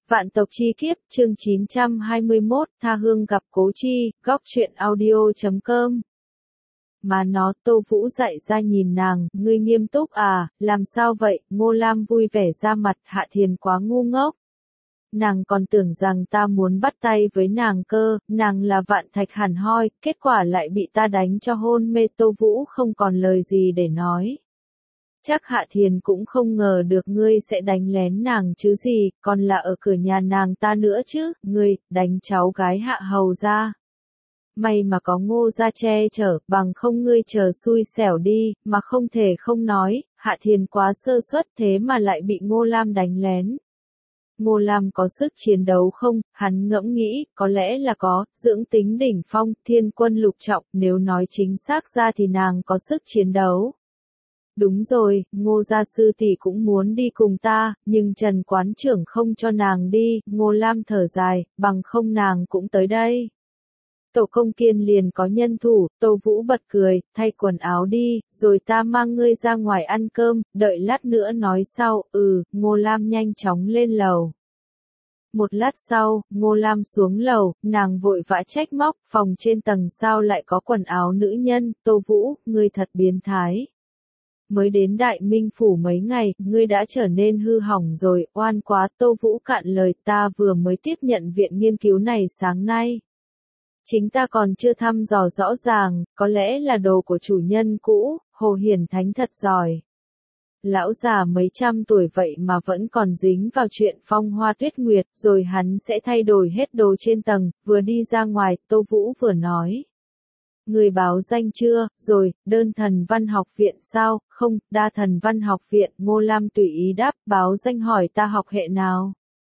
Vạn tộc chi kiếp, chương 921, tha hương gặp cố chi, góc truyện audio.com. Mà nó, Tô Vũ dạy ra nhìn nàng, ngươi nghiêm túc à, làm sao vậy, Ngô Lam vui vẻ ra mặt, Hạ Thiền quá ngu ngốc. Nàng còn tưởng rằng ta muốn bắt tay với nàng cơ, nàng là Vạn Thạch hẳn hoi, kết quả lại bị ta đánh cho hôn mê. Tô Vũ không còn lời gì để nói. Chắc Hạ Thiền cũng không ngờ được ngươi sẽ đánh lén nàng chứ gì, còn là ở cửa nhà nàng ta nữa chứ, ngươi, đánh cháu gái Hạ Hầu ra. May mà có Ngô gia che chở, bằng không ngươi chờ xui xẻo đi, mà không thể không nói, Hạ Thiền quá sơ suất thế mà lại bị Ngô Lam đánh lén. Ngô Lam có sức chiến đấu không, hắn ngẫm nghĩ, có lẽ là có, dưỡng tính đỉnh phong, thiên quân lục trọng, nếu nói chính xác ra thì nàng có sức chiến đấu. Đúng rồi, Ngô gia sư tỷ cũng muốn đi cùng ta, nhưng Trần quán trưởng không cho nàng đi, Ngô Lam thở dài, bằng không nàng cũng tới đây. Tổ công kiên liền có nhân thủ, Tô Vũ bật cười, thay quần áo đi, rồi ta mang ngươi ra ngoài ăn cơm, đợi lát nữa nói sau, Ngô Lam nhanh chóng lên lầu. Một lát sau, Ngô Lam xuống lầu, nàng vội vã trách móc, phòng trên tầng sao lại có quần áo nữ nhân, Tô Vũ, ngươi thật biến thái. Mới đến Đại Minh Phủ mấy ngày, ngươi đã trở nên hư hỏng rồi, oan quá. Tô Vũ cạn lời, ta vừa mới tiếp nhận viện nghiên cứu này sáng nay. Chính ta còn chưa thăm dò rõ ràng, có lẽ là đồ của chủ nhân cũ, Hồ Hiển Thánh thật giỏi. Lão già mấy trăm tuổi vậy mà vẫn còn dính vào chuyện Phong Hoa Tuyết Nguyệt, rồi hắn sẽ thay đổi hết đồ trên tầng, vừa đi ra ngoài, Tô Vũ vừa nói. Người báo danh chưa, rồi, đơn thần văn học viện sao, không, đa thần văn học viện, Ngô Lam tùy ý đáp, báo danh hỏi ta học hệ nào.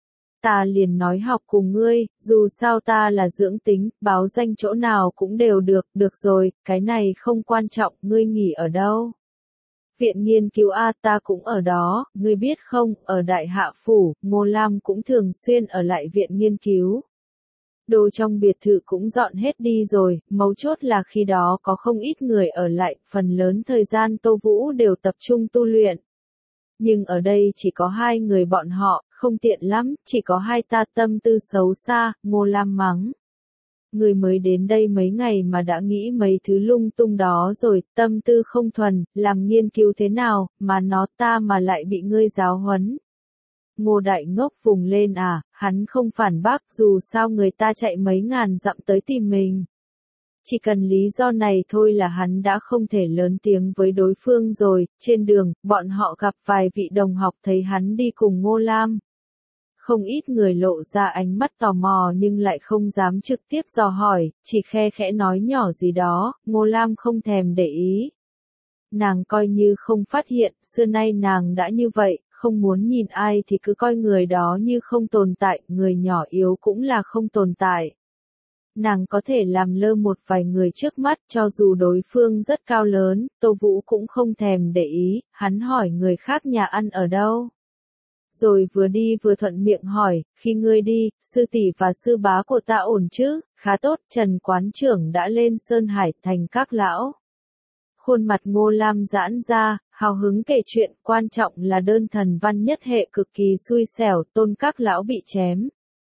Ta liền nói học cùng ngươi, dù sao ta là dưỡng tính, báo danh chỗ nào cũng đều được rồi, cái này không quan trọng, ngươi nghỉ ở đâu. Viện nghiên cứu A ta cũng ở đó, ngươi biết không, ở Đại Hạ Phủ, Ngô Lam cũng thường xuyên ở lại viện nghiên cứu. Đồ trong biệt thự cũng dọn hết đi rồi, mấu chốt là khi đó có không ít người ở lại, phần lớn thời gian Tô Vũ đều tập trung tu luyện. Nhưng ở đây chỉ có hai người bọn họ, không tiện lắm, chỉ có hai ta, tâm tư xấu xa, Ngô Lam mắng. Người mới đến đây mấy ngày mà đã nghĩ mấy thứ lung tung đó rồi, tâm tư không thuần, làm nghiên cứu thế nào, mà nó ta mà lại bị ngươi giáo huấn. Ngô Đại Ngốc vùng lên à, hắn không phản bác, dù sao người ta chạy mấy ngàn dặm tới tìm mình. Chỉ cần lý do này thôi là hắn đã không thể lớn tiếng với đối phương rồi. Trên đường, bọn họ gặp vài vị đồng học thấy hắn đi cùng Ngô Lam. Không ít người lộ ra ánh mắt tò mò nhưng lại không dám trực tiếp dò hỏi, chỉ khe khẽ nói nhỏ gì đó, Ngô Lam không thèm để ý. Nàng coi như không phát hiện, xưa nay nàng đã như vậy, không muốn nhìn ai thì cứ coi người đó như không tồn tại, người nhỏ yếu cũng là không tồn tại. Nàng có thể làm lơ một vài người trước mắt, cho dù đối phương rất cao lớn, Tô Vũ cũng không thèm để ý, hắn hỏi người khác nhà ăn ở đâu. Rồi vừa đi vừa thuận miệng hỏi, khi ngươi đi, sư tỷ và sư bá của ta ổn chứ, khá tốt, Trần quán trưởng đã lên Sơn Hải thành các lão. Khuôn mặt Ngô Lam giãn ra, hào hứng kể chuyện, quan trọng là đơn thần văn nhất hệ cực kỳ xui xẻo, Tôn các lão bị chém.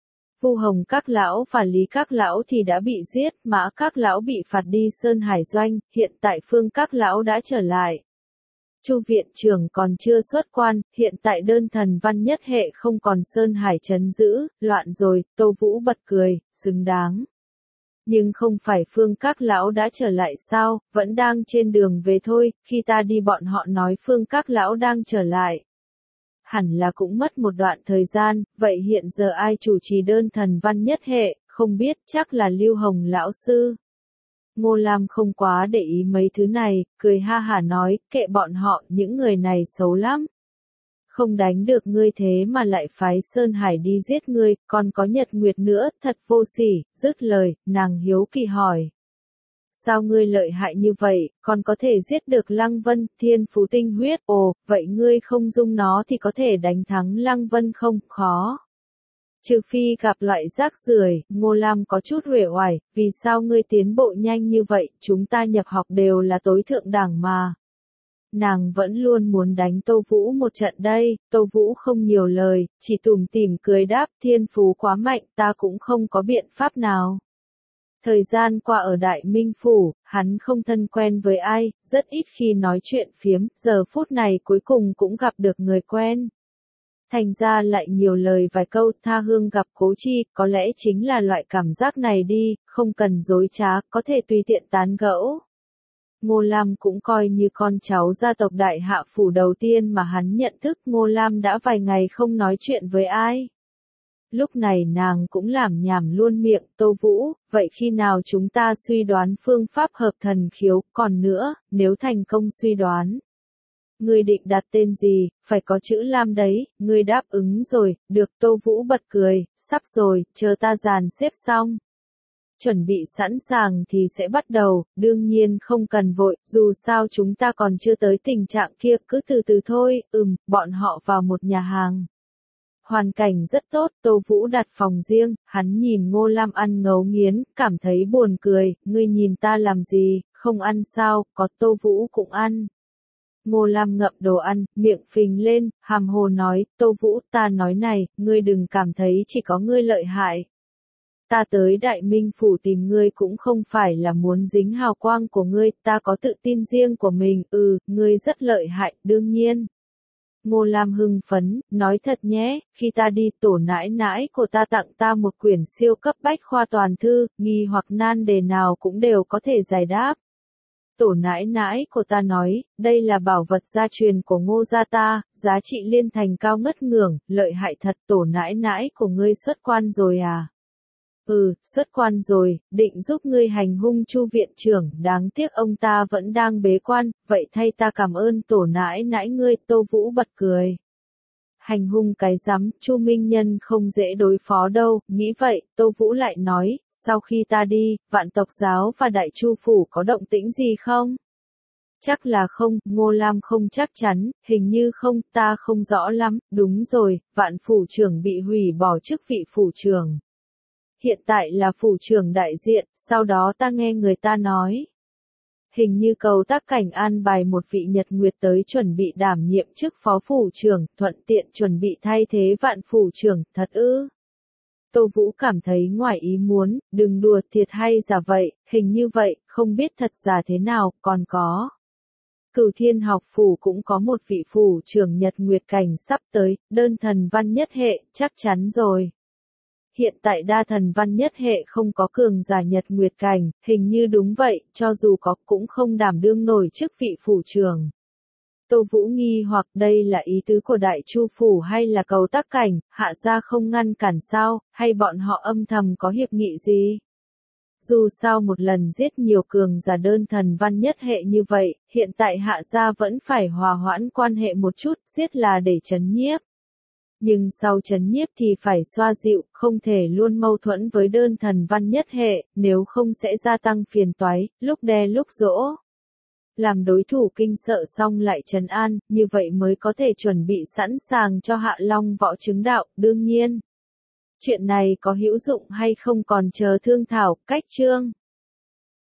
Vu Hồng các lão và Lý các lão thì đã bị giết, Mã các lão bị phạt đi Sơn Hải doanh, hiện tại Phương các lão đã trở lại. Chu viện trưởng còn chưa xuất quan, hiện tại đơn thần văn nhất hệ không còn Sơn Hải trấn giữ, loạn rồi, Tô Vũ bật cười, xứng đáng. Nhưng không phải Phương các lão đã trở lại sao, vẫn đang trên đường về thôi, khi ta đi bọn họ nói Phương các lão đang trở lại. Hẳn là cũng mất một đoạn thời gian, vậy hiện giờ ai chủ trì đơn thần văn nhất hệ, không biết, chắc là Lưu Hồng lão sư. Ngô Lam không quá để ý mấy thứ này, cười ha hả nói, kệ bọn họ, những người này xấu lắm. Không đánh được ngươi thế mà lại phái Sơn Hải đi giết ngươi, còn có Nhật Nguyệt nữa, thật vô sỉ, dứt lời, nàng hiếu kỳ hỏi. Sao ngươi lợi hại như vậy, còn có thể giết được Lăng Vân, thiên phú tinh huyết, ồ, vậy ngươi không dung nó thì có thể đánh thắng Lăng Vân không, khó. Trừ phi gặp loại rác rưởi, Ngô Lam có chút uể oải, vì sao ngươi tiến bộ nhanh như vậy, chúng ta nhập học đều là tối thượng đẳng mà. nàng vẫn luôn muốn đánh Tô Vũ một trận đây, Tô Vũ không nhiều lời, chỉ tủm tỉm cười đáp thiên phú quá mạnh ta cũng không có biện pháp nào. Thời gian qua ở Đại Minh Phủ, hắn không thân quen với ai, rất ít khi nói chuyện phiếm, giờ phút này cuối cùng cũng gặp được người quen. Thành ra lại nhiều lời vài câu tha hương gặp Cố Chi, có lẽ chính là loại cảm giác này đi, không cần dối trá, có thể tùy tiện tán gẫu. Ngô Lam cũng coi như con cháu gia tộc Đại Hạ Phủ đầu tiên mà hắn nhận thức. Ngô Lam đã vài ngày không nói chuyện với ai. Lúc này nàng cũng làm nhảm luôn miệng, Tô Vũ, vậy khi nào chúng ta suy đoán phương pháp hợp thần khiếu, còn nữa, nếu thành công suy đoán. Ngươi định đặt tên gì, phải có chữ Lam đấy, ngươi đáp ứng rồi, được. Tô Vũ bật cười, sắp rồi, chờ ta dàn xếp xong. Chuẩn bị sẵn sàng thì sẽ bắt đầu, đương nhiên không cần vội, dù sao chúng ta còn chưa tới tình trạng kia, cứ từ từ thôi. Bọn họ vào một nhà hàng. Hoàn cảnh rất tốt, Tô Vũ đặt phòng riêng, hắn nhìn Ngô Lam ăn ngấu nghiến, cảm thấy buồn cười, ngươi nhìn ta làm gì, không ăn sao, có. Tô Vũ cũng ăn. Ngô Lam ngậm đồ ăn, miệng phình lên, hàm hồ nói, Tô Vũ, ta nói này, ngươi đừng cảm thấy chỉ có ngươi lợi hại. Ta tới Đại Minh Phủ tìm ngươi cũng không phải là muốn dính hào quang của ngươi, ta có tự tin riêng của mình. Ngươi rất lợi hại, đương nhiên. Ngô Lam hưng phấn, nói thật nhé, khi ta đi tổ nãi nãi của ta tặng ta một quyển siêu cấp bách khoa toàn thư, nghi hoặc nan đề nào cũng đều có thể giải đáp. Tổ nãi nãi của ta nói, đây là bảo vật gia truyền của Ngô gia ta, giá trị liên thành cao ngất ngưởng, lợi hại thật. Tổ nãi nãi của ngươi xuất quan rồi à? Xuất quan rồi, định giúp ngươi hành hung Chu viện trưởng, đáng tiếc ông ta vẫn đang bế quan, vậy thay ta cảm ơn tổ nãi nãi ngươi. Tô Vũ bật cười. Hành hung cái rắm, Chu Minh Nhân không dễ đối phó đâu, nghĩ vậy, Tô Vũ lại nói, sau khi ta đi, Vạn Tộc Giáo và Đại Chu Phủ có động tĩnh gì không? Chắc là không, Ngô Lam không chắc chắn, hình như không, ta không rõ lắm. Đúng rồi, Vạn Phủ trưởng bị hủy bỏ chức vị phủ trưởng. Hiện tại là phủ trưởng đại diện, sau đó ta nghe người ta nói. Hình như Cầu Tác Cảnh an bài một vị Nhật Nguyệt tới chuẩn bị đảm nhiệm chức phó phủ trưởng, thuận tiện chuẩn bị thay thế Vạn phủ trưởng, thật ư? Tô Vũ cảm thấy ngoài ý muốn, đừng đùa, thiệt hay giả vậy, hình như vậy, không biết thật giả thế nào, còn có. Cửu Thiên Học Phủ cũng có một vị phủ trưởng Nhật Nguyệt cảnh sắp tới, đơn thần văn nhất hệ, chắc chắn rồi. Hiện tại đa thần văn nhất hệ không có cường giả Nhật Nguyệt cảnh, hình như đúng vậy, cho dù có cũng không đảm đương nổi chức vị phủ trưởng. Tô Vũ nghi hoặc đây là ý tứ của Đại Chu Phủ hay là Cầu Tác Cảnh, hạ gia không ngăn cản sao, hay bọn họ âm thầm có hiệp nghị gì? Dù sao một lần giết nhiều cường giả đơn thần văn nhất hệ như vậy, hiện tại hạ gia vẫn phải hòa hoãn quan hệ một chút, giết là để trấn nhiếp. Nhưng sau trấn nhiếp thì phải xoa dịu, không thể luôn mâu thuẫn với đơn thần văn nhất hệ, nếu không sẽ gia tăng phiền toái, lúc đe lúc dỗ. Làm đối thủ kinh sợ xong lại trấn an, như vậy mới có thể chuẩn bị sẵn sàng cho Hạ Long võ chứng đạo, đương nhiên. Chuyện này có hữu dụng hay không còn chờ thương thảo, cách chương.